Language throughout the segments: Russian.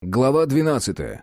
Глава 12.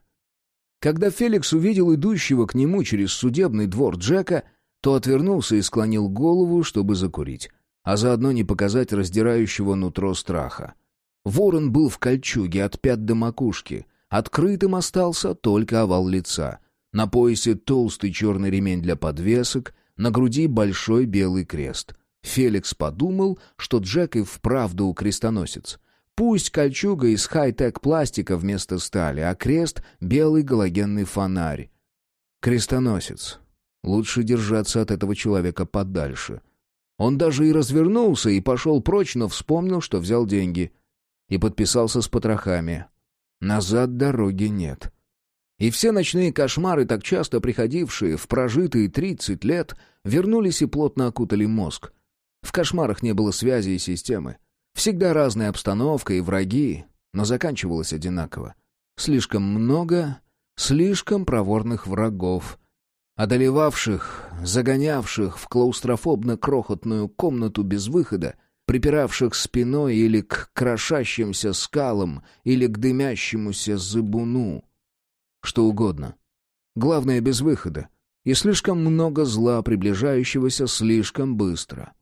Когда Феликс увидел идущего к нему через судебный двор Джека, то отвернулся и склонил голову, чтобы закурить, а заодно не показать раздирающего нутро страха. Ворон был в кольчуге от пят до макушки. Открытым остался только овал лица. На поясе толстый черный ремень для подвесок, на груди большой белый крест. Феликс подумал, что Джек и вправду крестоносец. Пусть кольчуга из хай-тек пластика вместо стали, а крест — белый галогенный фонарь. Крестоносец. Лучше держаться от этого человека подальше. Он даже и развернулся и пошел прочь, но вспомнил, что взял деньги. И подписался с потрохами. Назад дороги нет. И все ночные кошмары, так часто приходившие в прожитые 30 лет, вернулись и плотно окутали мозг. В кошмарах не было связи и системы. Всегда разная обстановка и враги, но заканчивалось одинаково. Слишком много, слишком проворных врагов, одолевавших, загонявших в клаустрофобно-крохотную комнату без выхода, припиравших спиной или к крошащимся скалам, или к дымящемуся зыбуну. Что угодно. Главное, без выхода. И слишком много зла, приближающегося слишком быстро.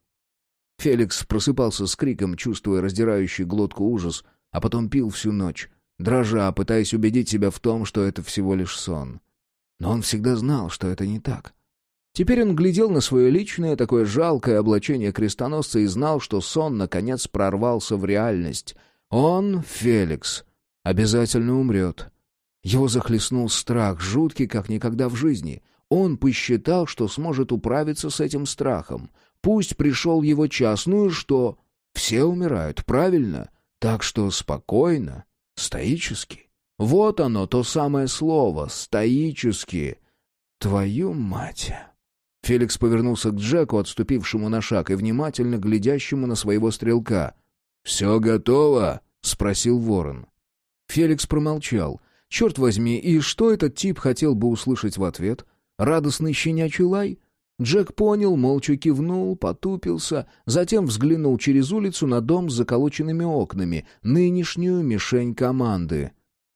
Феликс просыпался с криком, чувствуя раздирающий глотку ужас, а потом пил всю ночь, дрожа, пытаясь убедить себя в том, что это всего лишь сон. Но он всегда знал, что это не так. Теперь он глядел на свое личное, такое жалкое облачение крестоносца и знал, что сон, наконец, прорвался в реальность. Он, Феликс, обязательно умрет. Его захлестнул страх, жуткий, как никогда в жизни. Он посчитал, что сможет управиться с этим страхом. Пусть пришел его час, ну и что? Все умирают, правильно? Так что спокойно, стоически. Вот оно, то самое слово, стоически. Твою мать! Феликс повернулся к Джеку, отступившему на шаг и внимательно глядящему на своего стрелка. «Все готово?» — спросил ворон. Феликс промолчал. Черт возьми, и что этот тип хотел бы услышать в ответ? Радостный щенячий лай? Джек понял, молча кивнул, потупился, затем взглянул через улицу на дом с заколоченными окнами, нынешнюю мишень команды.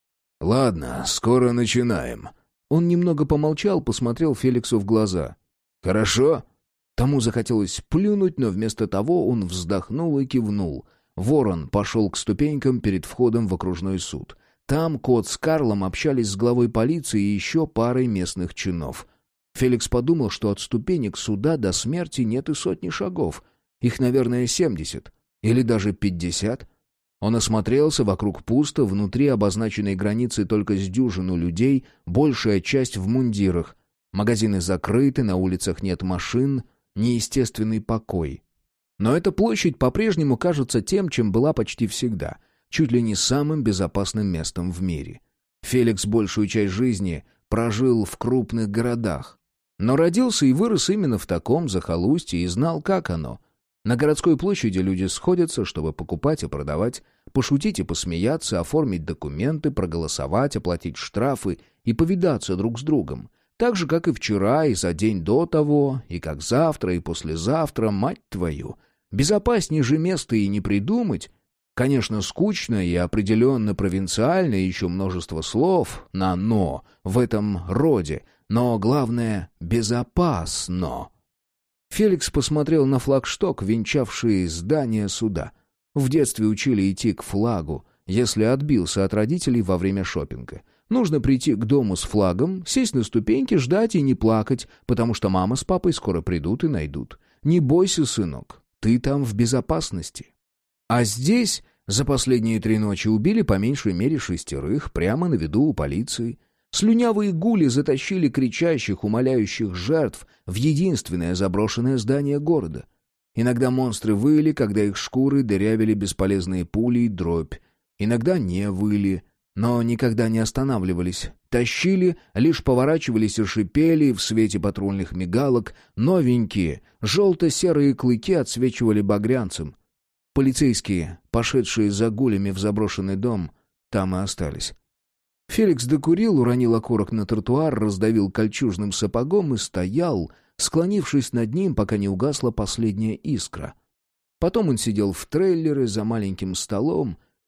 «Ладно, скоро начинаем». Он немного помолчал, посмотрел Феликсу в глаза. «Хорошо?» Тому захотелось плюнуть, но вместо того он вздохнул и кивнул. Ворон пошел к ступенькам перед входом в окружной суд. Там Кот с Карлом общались с главой полиции и еще парой местных чинов. Феликс подумал, что от ступенек суда до смерти нет и сотни шагов. Их, наверное, 70. Или даже 50. Он осмотрелся, вокруг пусто, внутри обозначенной границы только с дюжину людей, большая часть в мундирах. Магазины закрыты, на улицах нет машин, неестественный покой. Но эта площадь по-прежнему кажется тем, чем была почти всегда, чуть ли не самым безопасным местом в мире. Феликс большую часть жизни прожил в крупных городах, но родился и вырос именно в таком захолустье и знал, как оно. На городской площади люди сходятся, чтобы покупать и продавать, пошутить и посмеяться, оформить документы, проголосовать, оплатить штрафы и повидаться друг с другом. Так же, как и вчера, и за день до того, и как завтра, и послезавтра, мать твою. Безопаснее же места и не придумать. Конечно, скучно и определенно провинциально, и еще множество слов на «но» в этом роде, но главное — безопасно. Феликс посмотрел на флагшток, венчавший здание суда. В детстве учили идти к флагу, если отбился от родителей во время шопинга. Нужно прийти к дому с флагом, сесть на ступеньки, ждать и не плакать, потому что мама с папой скоро придут и найдут. Не бойся, сынок, ты там в безопасности. А здесь за последние 3 ночи убили по меньшей мере 6 прямо на виду у полиции. Слюнявые гули затащили кричащих, умоляющих жертв в единственное заброшенное здание города. Иногда монстры выли, когда их шкуры дырявили бесполезные пули и дробь. Иногда не выли, но никогда не останавливались. Тащили, лишь поворачивались и шипели в свете патрульных мигалок. Новенькие, желто-серые клыки отсвечивали багрянцем. Полицейские, пошедшие за гулями в заброшенный дом, там и остались. Феликс докурил, уронил окурок на тротуар, раздавил кольчужным сапогом и стоял, склонившись над ним, пока не угасла последняя искра. Потом он сидел в трейлере за маленьким столом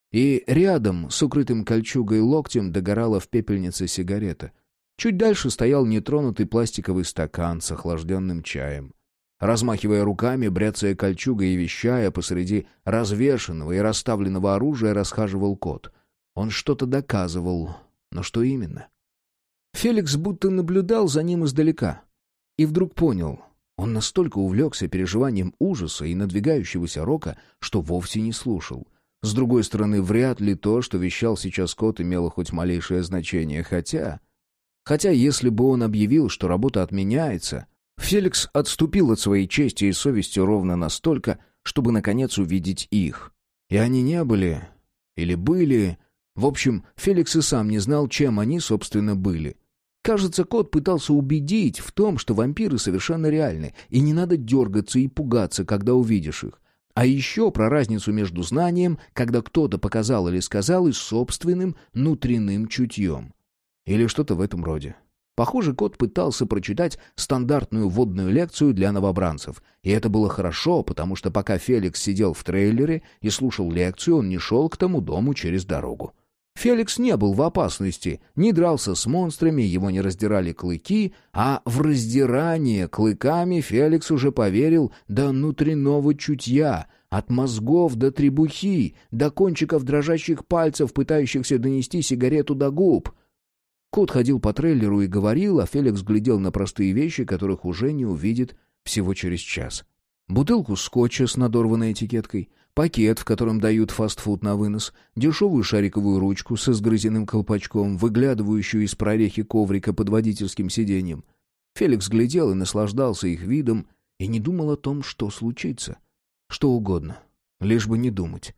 И рядом, с укрытым кольчугой локтем, догорала в пепельнице сигарета. Чуть дальше стоял нетронутый пластиковый стакан с охлажденным чаем. Размахивая руками, бряцая кольчугой и вещая, посреди развешанного и расставленного оружия расхаживал кот. Он что-то доказывал, но что именно? Феликс будто наблюдал за ним издалека. И вдруг понял, он настолько увлекся переживанием ужаса и надвигающегося рока, что вовсе не слушал. С другой стороны, вряд ли то, что вещал сейчас кот, имело хоть малейшее значение, хотя, если бы он объявил, что работа отменяется, Феликс отступил от своей чести и совести ровно настолько, чтобы, наконец, увидеть их. И они не были, или были... В общем, Феликс и сам не знал, чем они, собственно, были. Кажется, кот пытался убедить в том, что вампиры совершенно реальны, и не надо дергаться и пугаться, когда увидишь их. А еще про разницу между знанием, когда кто-то показал или сказал, и собственным внутренним чутьем. Или что-то в этом роде. Похоже, кот пытался прочитать стандартную вводную лекцию для новобранцев. И это было хорошо, потому что пока Феликс сидел в трейлере и слушал лекцию, он не шел к тому дому через дорогу. Феликс не был в опасности, не дрался с монстрами, его не раздирали клыки, а в раздирание клыками Феликс уже поверил до внутреннего чутья, от мозгов до требухи, до кончиков дрожащих пальцев, пытающихся донести сигарету до губ. Кот ходил по трейлеру и говорил, а Феликс глядел на простые вещи, которых уже не увидит всего через час. Бутылку скотча с надорванной этикеткой, пакет, в котором дают фастфуд на вынос, дешевую шариковую ручку со сгрызенным колпачком, выглядывающую из прорехи коврика под водительским сиденьем. Феликс глядел и наслаждался их видом и не думал о том, что случится. Что угодно, лишь бы не думать.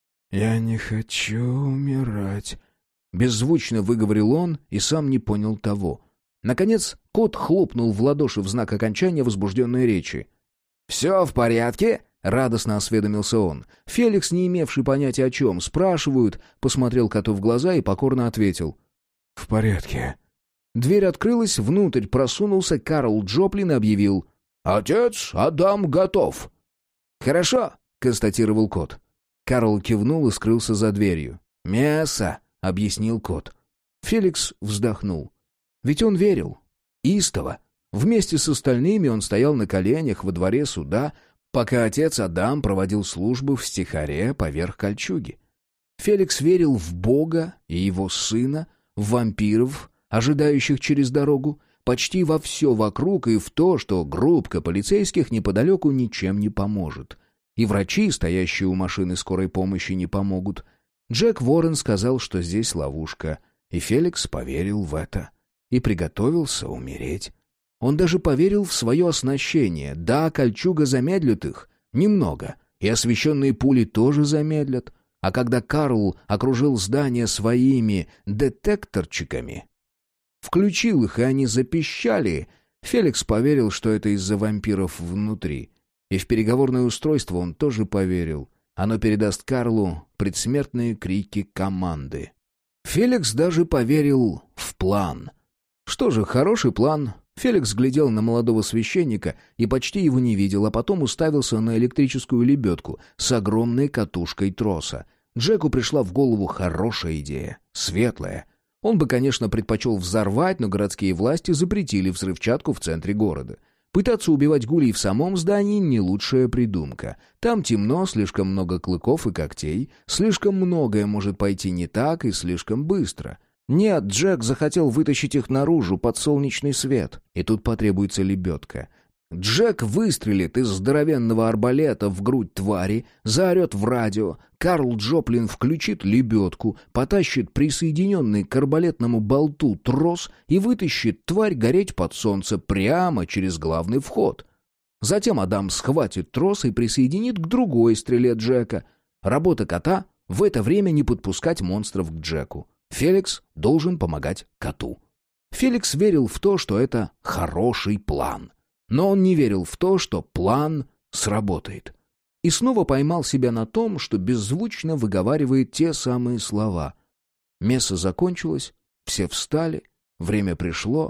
«Я не хочу умирать», — беззвучно выговорил он и сам не понял того. Наконец кот хлопнул в ладоши в знак окончания возбужденной речи. «Все в порядке?» — радостно осведомился он. Феликс, не имевший понятия о чем спрашивают, посмотрел коту в глаза и покорно ответил. «В порядке». Дверь открылась, внутрь просунулся Карл Джоплин и объявил: «Отец Адам готов». «Хорошо», — констатировал кот. Карл кивнул и скрылся за дверью. «Мясо», — объяснил кот. Феликс вздохнул. Ведь он верил. Истово. Вместе с остальными он стоял на коленях во дворе суда, пока отец Адам проводил службу в стихаре поверх кольчуги. Феликс верил в Бога и его сына, в вампиров, ожидающих через дорогу, почти во все вокруг и в то, что группка полицейских неподалеку ничем не поможет. И врачи, стоящие у машины скорой помощи, не помогут. Джек Уоррен сказал, что здесь ловушка, и Феликс поверил в это и приготовился умереть. Он даже поверил в свое оснащение. Да, кольчуга замедлит их. Немного. И освещенные пули тоже замедлят. А когда Карл окружил здание своими детекторчиками, включил их, и они запищали, Феликс поверил, что это из-за вампиров внутри. И в переговорное устройство он тоже поверил. Оно передаст Карлу предсмертные крики команды. Феликс даже поверил в план. Что же, хороший план. Феликс глядел на молодого священника и почти его не видел, а потом уставился на электрическую лебедку с огромной катушкой троса. Джеку пришла в голову хорошая идея, светлая. Он бы, конечно, предпочел взорвать, но городские власти запретили взрывчатку в центре города. Пытаться убивать гулей в самом здании — не лучшая придумка. Там темно, слишком много клыков и когтей, слишком многое может пойти не так и слишком быстро. Нет, Джек захотел вытащить их наружу под солнечный свет, и тут потребуется лебедка. Джек выстрелит из здоровенного арбалета в грудь твари, заорет в радио, Карл Джоплин включит лебедку, потащит присоединенный к арбалетному болту трос и вытащит тварь гореть под солнце прямо через главный вход. Затем Адам схватит трос и присоединит к другой стреле Джека. Работа кота — в это время не подпускать монстров к Джеку. Феликс должен помогать коту. Феликс верил в то, что это хороший план. Но он не верил в то, что план сработает. И снова поймал себя на том, что беззвучно выговаривает те самые слова. Месса закончилось, все встали, время пришло.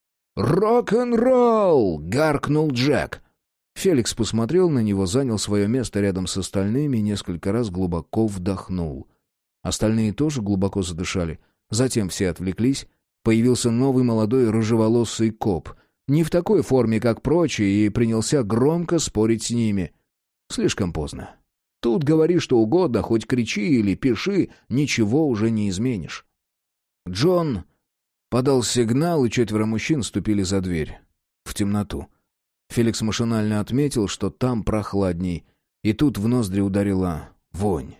«Рок-н-ролл!» — гаркнул Джек. Феликс посмотрел на него, занял свое место рядом с остальными и несколько раз глубоко вдохнул. Остальные тоже глубоко задышали. Затем все отвлеклись. Появился новый молодой рыжеволосый коп. Не в такой форме, как прочие, и принялся громко спорить с ними. Слишком поздно. Тут говори что угодно, хоть кричи или пиши, ничего уже не изменишь. Джон подал сигнал, и 4 мужчин ступили за дверь. В темноту. Феликс машинально отметил, что там прохладней, и тут в ноздри ударила вонь.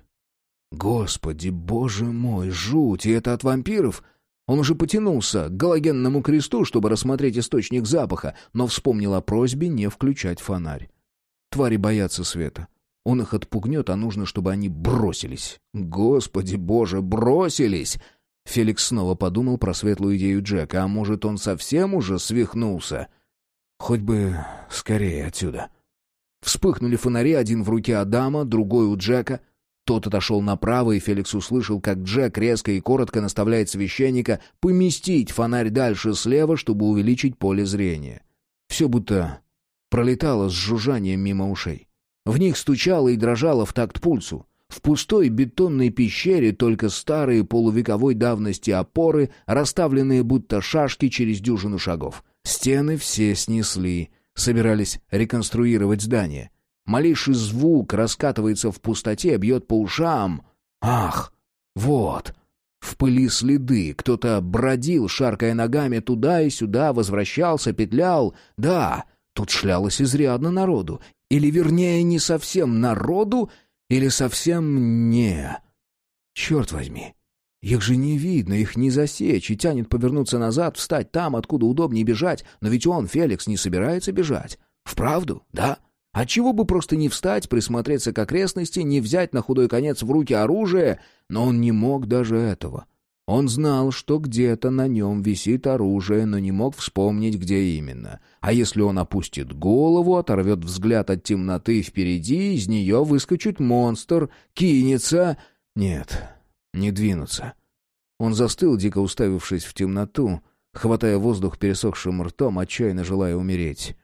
Господи, боже мой, жуть, и это от вампиров? Он уже потянулся к галогенному кресту, чтобы рассмотреть источник запаха, но вспомнил о просьбе не включать фонарь. Твари боятся света. Он их отпугнет, а нужно, чтобы они бросились. Господи боже, бросились! Феликс снова подумал про светлую идею Джека, а может, он совсем уже свихнулся? Хоть бы скорее отсюда. Вспыхнули фонари, один в руке Адама, другой у Джека. Тот отошел направо, и Феликс услышал, как Джек резко и коротко наставляет священника поместить фонарь дальше слева, чтобы увеличить поле зрения. Все будто пролетало с жужжанием мимо ушей. В них стучало и дрожало в такт пульсу. В пустой бетонной пещере только старые полувековой давности опоры, расставленные будто шашки через дюжину шагов. Стены все снесли, собирались реконструировать здание. Малейший звук раскатывается в пустоте, бьет по ушам. Ах, вот! В пыли следы, кто-то бродил, шаркая ногами туда и сюда, возвращался, петлял. Да, тут шлялось изрядно народу. Или, вернее, не совсем народу, или совсем не. Черт возьми, их же не видно, их не засечь, и тянет повернуться назад, встать там, откуда удобнее бежать. Но ведь он, Феликс, не собирается бежать. Вправду, да? Отчего бы просто не встать, присмотреться к окрестности, не взять на худой конец в руки оружие? Но он не мог даже этого. Он знал, что где-то на нем висит оружие, но не мог вспомнить, где именно. А если он опустит голову, оторвет взгляд от темноты впереди, из нее выскочит монстр, кинется... Нет, не двинуться. Он застыл, дико уставившись в темноту, хватая воздух пересохшим ртом, отчаянно желая умереть.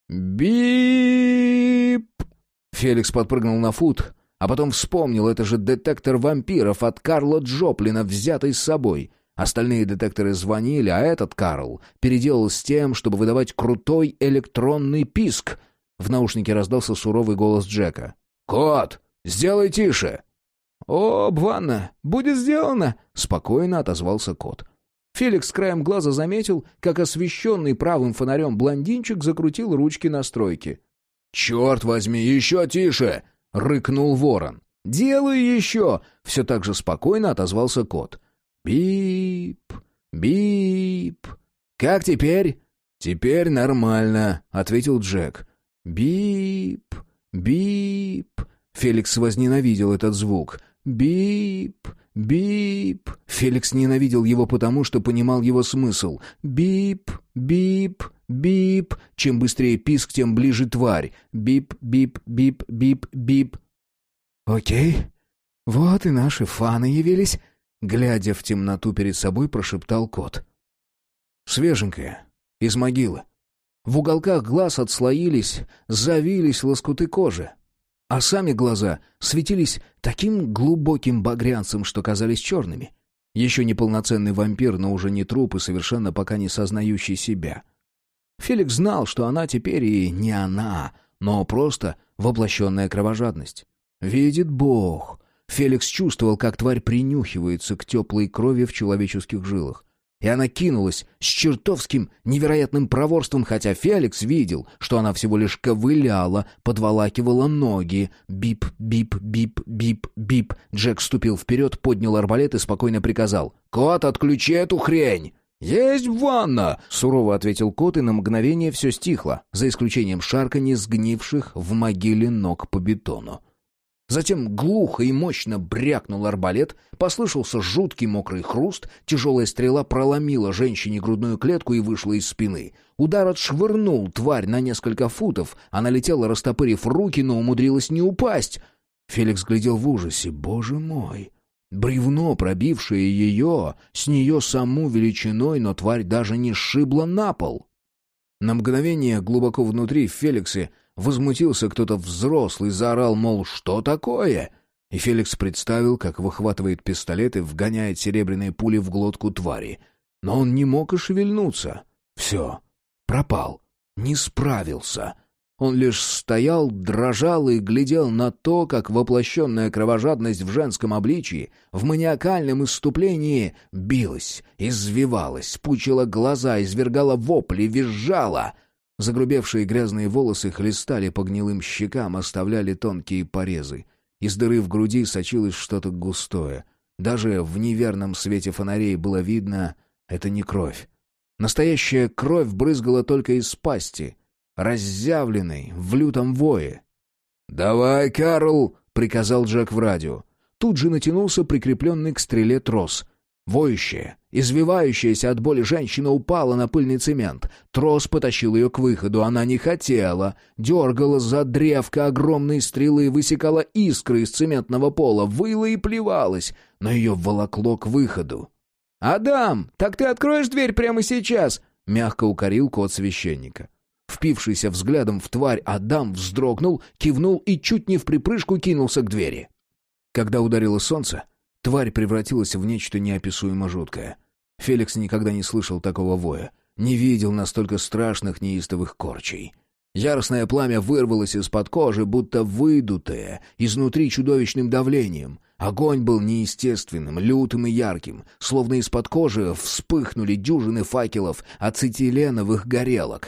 «Бип!» Феликс подпрыгнул на фут, а потом вспомнил, это же детектор вампиров от Карла Джоплина, взятый с собой. Остальные детекторы звонили, а этот Карл переделал с тем, чтобы выдавать крутой электронный писк. В наушнике раздался суровый голос Джека. «Кот, сделай тише!» «О, Бванна, будет сделано!» — спокойно отозвался кот. Феликс краем глаза заметил, как освещенный правым фонарем блондинчик закрутил ручки настройки. «Черт возьми, еще тише!» — рыкнул ворон. «Делаю еще!» — все так же спокойно отозвался кот. «Бип, бип. Как теперь?» «Теперь нормально», — ответил Джек. «Бип, бип». Феликс возненавидел этот звук. «Бип, бип». Феликс ненавидел его потому, что понимал его смысл. «Бип, бип, бип». Чем быстрее писк, тем ближе тварь. «Бип, бип, бип, бип, бип». «Окей, вот и наши фаны явились», — глядя в темноту перед собой, прошептал кот. Свеженькая, из могилы. В уголках глаз отслоились, завились лоскуты кожи. А сами глаза светились таким глубоким багрянцем, что казались черными. Еще не полноценный вампир, но уже не труп и совершенно пока не сознающий себя. Феликс знал, что она теперь и не она, но просто воплощенная кровожадность. Видит Бог. Феликс чувствовал, как тварь принюхивается к теплой крови в человеческих жилах. И она кинулась с чертовским невероятным проворством, хотя Феликс видел, что она всего лишь ковыляла, подволакивала ноги. Бип, бип, бип, бип, бип. Джек ступил вперед, поднял арбалет и спокойно приказал: «Кот, отключи эту хрень!» «Есть ванна!» — сурово ответил кот, и на мгновение все стихло, за исключением шарканья сгнивших в могиле ног по бетону. Затем глухо и мощно брякнул арбалет, послышался жуткий мокрый хруст, тяжелая стрела проломила женщине грудную клетку и вышла из спины. Удар отшвырнул тварь на несколько футов, она летела, растопырив руки, но умудрилась не упасть. Феликс глядел в ужасе. «Боже мой!» Бревно, пробившее ее, с нее саму величиной, но тварь даже не сшибла на пол. На мгновение глубоко внутри в Феликсе возмутился кто-то взрослый, заорал, мол, что такое? И Феликс представил, как выхватывает пистолет и вгоняет серебряные пули в глотку твари. Но он не мог и шевельнуться. Все. Пропал. Не справился. Он лишь стоял, дрожал и глядел на то, как воплощенная кровожадность в женском обличии, в маниакальном исступлении билась, извивалась, пучила глаза, извергала вопли, визжала. Загрубевшие грязные волосы хлестали по гнилым щекам, оставляли тонкие порезы. Из дыры в груди сочилось что-то густое. Даже в неверном свете фонарей было видно — это не кровь. Настоящая кровь брызгала только из пасти, разъявленной в лютом вое. «Давай, Карл!» — приказал Джек в радио. Тут же натянулся прикрепленный к стреле трос. Воющая, извивающаяся от боли женщина упала на пыльный цемент. Трос потащил ее к выходу. Она не хотела. Дергала за древко огромной стрелы, высекала искры из цементного пола, выла и плевалась, но ее волокло к выходу. «Адам, так ты откроешь дверь прямо сейчас?» — мягко укорил кот священника. Впившийся взглядом в тварь, Адам вздрогнул, кивнул и чуть не вприпрыжку кинулся к двери. Когда ударило солнце, тварь превратилась в нечто неописуемо жуткое. Феликс никогда не слышал такого воя, не видел настолько страшных неистовых корчей. Яростное пламя вырвалось из-под кожи, будто выдутое, изнутри чудовищным давлением. Огонь был неестественным, лютым и ярким, словно из-под кожи вспыхнули дюжины факелов ацетиленовых горелок.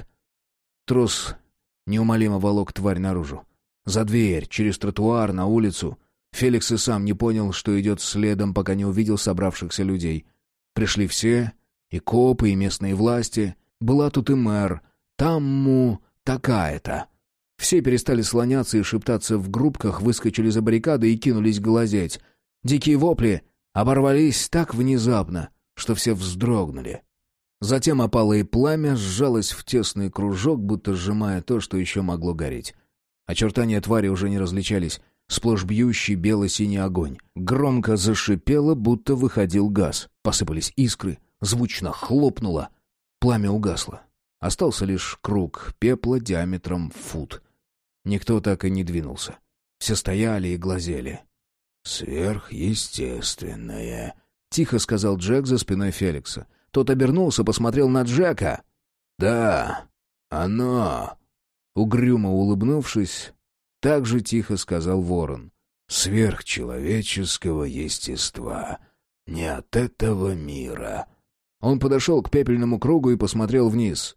Трос неумолимо волок тварь наружу. За дверь, через тротуар, на улицу. Феликс и сам не понял, что идет следом, пока не увидел собравшихся людей. Пришли все, и копы, и местные власти. Была тут и мэр. Тамму такая-то. Все перестали слоняться и шептаться в группках, выскочили за баррикады и кинулись глазеть. Дикие вопли оборвались так внезапно, что все вздрогнули. Затем опалое пламя сжалось в тесный кружок, будто сжимая то, что еще могло гореть. Очертания твари уже не различались. Сплошь бьющий бело-синий огонь. Громко зашипело, будто выходил газ. Посыпались искры, звучно хлопнуло. Пламя угасло. Остался лишь круг пепла диаметром фут. Никто так и не двинулся. Все стояли и глазели. «Сверхъестественное», — тихо сказал Джек за спиной Феликса. Тот обернулся, посмотрел на Джека. «Да, оно...» Угрюмо улыбнувшись, так же тихо сказал Ворон. «Сверхчеловеческого естества. Не от этого мира». Он подошел к пепельному кругу и посмотрел вниз.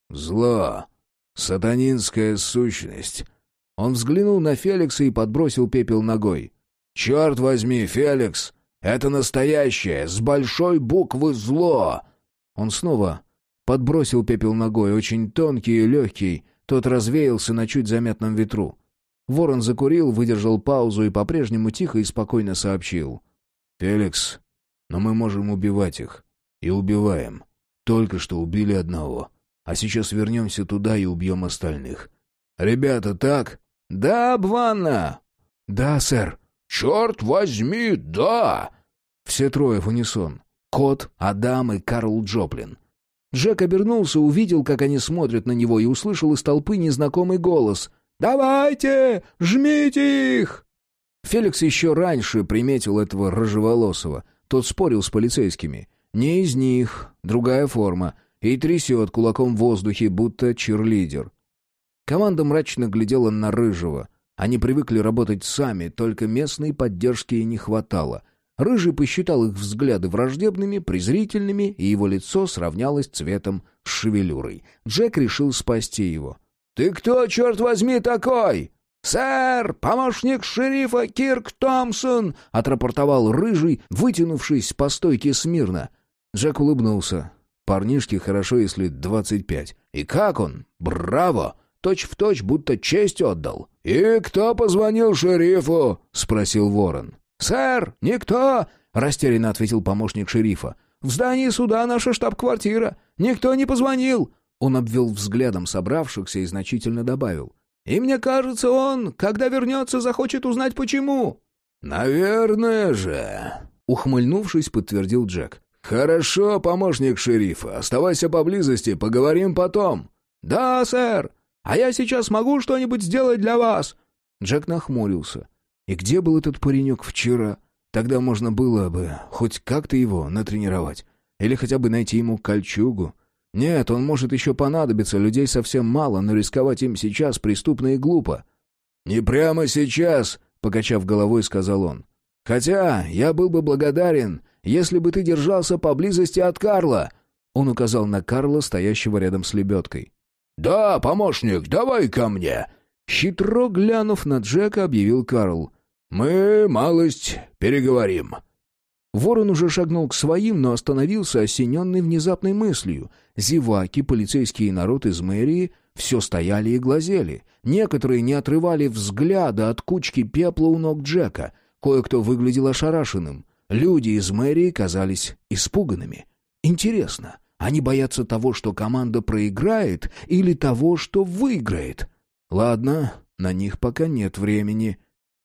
«Зло. Сатанинская сущность». Он взглянул на Феликса и подбросил пепел ногой. «Черт возьми, Феликс! Это настоящее, с большой буквы зло!» Он снова подбросил пепел ногой, очень тонкий и легкий. Тот развеялся на чуть заметном ветру. Ворон закурил, выдержал паузу и по-прежнему тихо и спокойно сообщил. «Феликс, но мы можем убивать их. И убиваем. Только что убили одного. А сейчас вернемся туда и убьем остальных. Ребята, так?» «Да, Бванна!» «Да, сэр». «Черт возьми, да!» Все трое в унисон. Кот, Адам и Карл Джоплин. Джек обернулся, увидел, как они смотрят на него, и услышал из толпы незнакомый голос. «Давайте! Жмите их!» Феликс еще раньше приметил этого рыжеволосого. Тот спорил с полицейскими. Не из них, другая форма, и трясет кулаком в воздухе, будто чирлидер. Команда мрачно глядела на Рыжего. Они привыкли работать сами, только местной поддержки и не хватало. Рыжий посчитал их взгляды враждебными, презрительными, и его лицо сравнялось цветом с шевелюрой. Джек решил спасти его. «Ты кто, черт возьми, такой?» «Сэр, помощник шерифа Кирк Томпсон!» — отрапортовал Рыжий, вытянувшись по стойке смирно. Джек улыбнулся. Парнишке хорошо, если 25. И как он? Браво! Точь-в-точь, будто честь отдал. «И кто позвонил шерифу?» — спросил Ворон. «Сэр, никто!» — растерянно ответил помощник шерифа. «В здании суда наша штаб-квартира. Никто не позвонил!» Он обвел взглядом собравшихся и значительно добавил. «И мне кажется, он, когда вернется, захочет узнать, почему». «Наверное же!» — ухмыльнувшись, подтвердил Джек. «Хорошо, помощник шерифа. Оставайся поблизости, поговорим потом». «Да, сэр. А я сейчас могу что-нибудь сделать для вас?» Джек нахмурился. И где был этот паренек вчера? Тогда можно было бы хоть как-то его натренировать. Или хотя бы найти ему кольчугу. Нет, он может еще понадобиться, людей совсем мало, но рисковать им сейчас преступно и глупо. «Не прямо сейчас», — покачав головой, сказал он. «Хотя я был бы благодарен, если бы ты держался поблизости от Карла». Он указал на Карла, стоящего рядом с лебедкой. «Да, помощник, давай ко мне!» Хитро глянув на Джека, объявил Карл. «Мы, малость, переговорим». Ворон уже шагнул к своим, но остановился, осененный внезапной мыслью. Зеваки, полицейский народ из мэрии все стояли и глазели. Некоторые не отрывали взгляда от кучки пепла у ног Джека. Кое-кто выглядел ошарашенным. Люди из мэрии казались испуганными. Интересно, они боятся того, что команда проиграет, или того, что выиграет? Ладно, на них пока нет времени.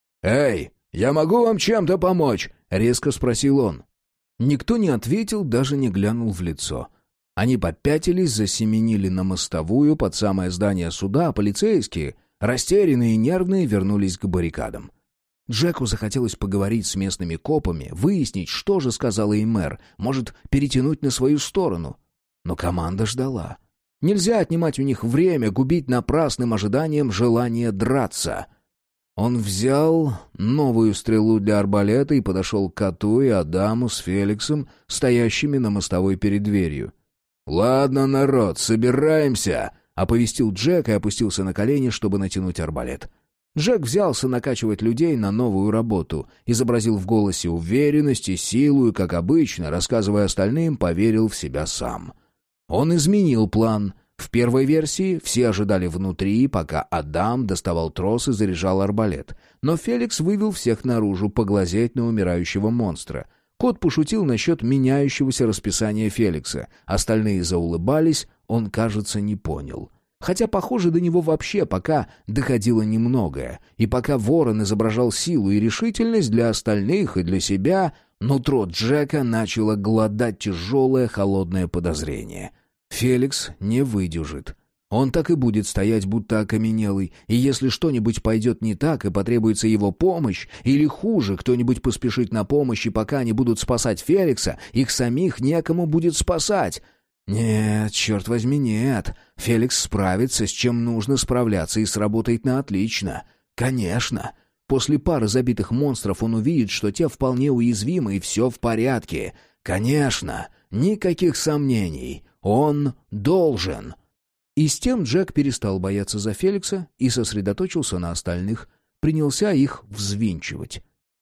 «Эй, я могу вам чем-то помочь?» — резко спросил он. Никто не ответил, даже не глянул в лицо. Они попятились, засеменили на мостовую под самое здание суда, а полицейские, растерянные и нервные, вернулись к баррикадам. Джеку захотелось поговорить с местными копами, выяснить, что же сказала им мэр, может, перетянуть на свою сторону. Но команда ждала. Нельзя отнимать у них время, губить напрасным ожиданием желания драться. Он взял новую стрелу для арбалета и подошел к Коту и Адаму с Феликсом, стоящими на мостовой перед дверью. «Ладно, народ, собираемся!» — оповестил Джек и опустился на колени, чтобы натянуть арбалет. Джек взялся накачивать людей на новую работу, изобразил в голосе уверенность и силу и, как обычно, рассказывая остальным, поверил в себя сам. Он изменил план. В первой версии все ожидали внутри, пока Адам доставал трос и заряжал арбалет. Но Феликс вывел всех наружу поглазеть на умирающего монстра. Кот пошутил насчет меняющегося расписания Феликса. Остальные заулыбались, он, кажется, не понял. Хотя, похоже, до него вообще пока доходило немногое. И пока Ворон изображал силу и решительность для остальных и для себя, нутро Джека начало глодать тяжелое холодное подозрение. Феликс не выдержит. Он так и будет стоять, будто окаменелый, и если что-нибудь пойдет не так и потребуется его помощь, или хуже, кто-нибудь поспешит на помощь, и пока они будут спасать Феликса, их самих некому будет спасать. Нет, черт возьми, нет. Феликс справится, с чем нужно справляться, и сработает на отлично. Конечно. После пары забитых монстров он увидит, что те вполне уязвимы, и все в порядке. Конечно, никаких сомнений. Он должен. И с тем Джек перестал бояться за Феликса и сосредоточился на остальных, принялся их взвинчивать.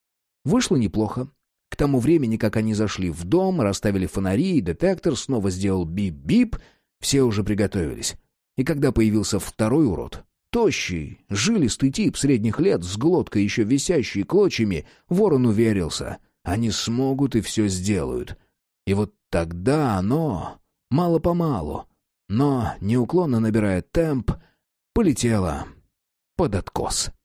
Вышло неплохо. К тому времени, как они зашли в дом, расставили фонари, и детектор снова сделал бип-бип, все уже приготовились. И когда появился второй урод, тощий, жилистый тип средних лет с глоткой еще висящей клочьями, Ворон уверился, они смогут и все сделают. И вот тогда оно, мало-помалу, но неуклонно набирая темп, полетело под откос.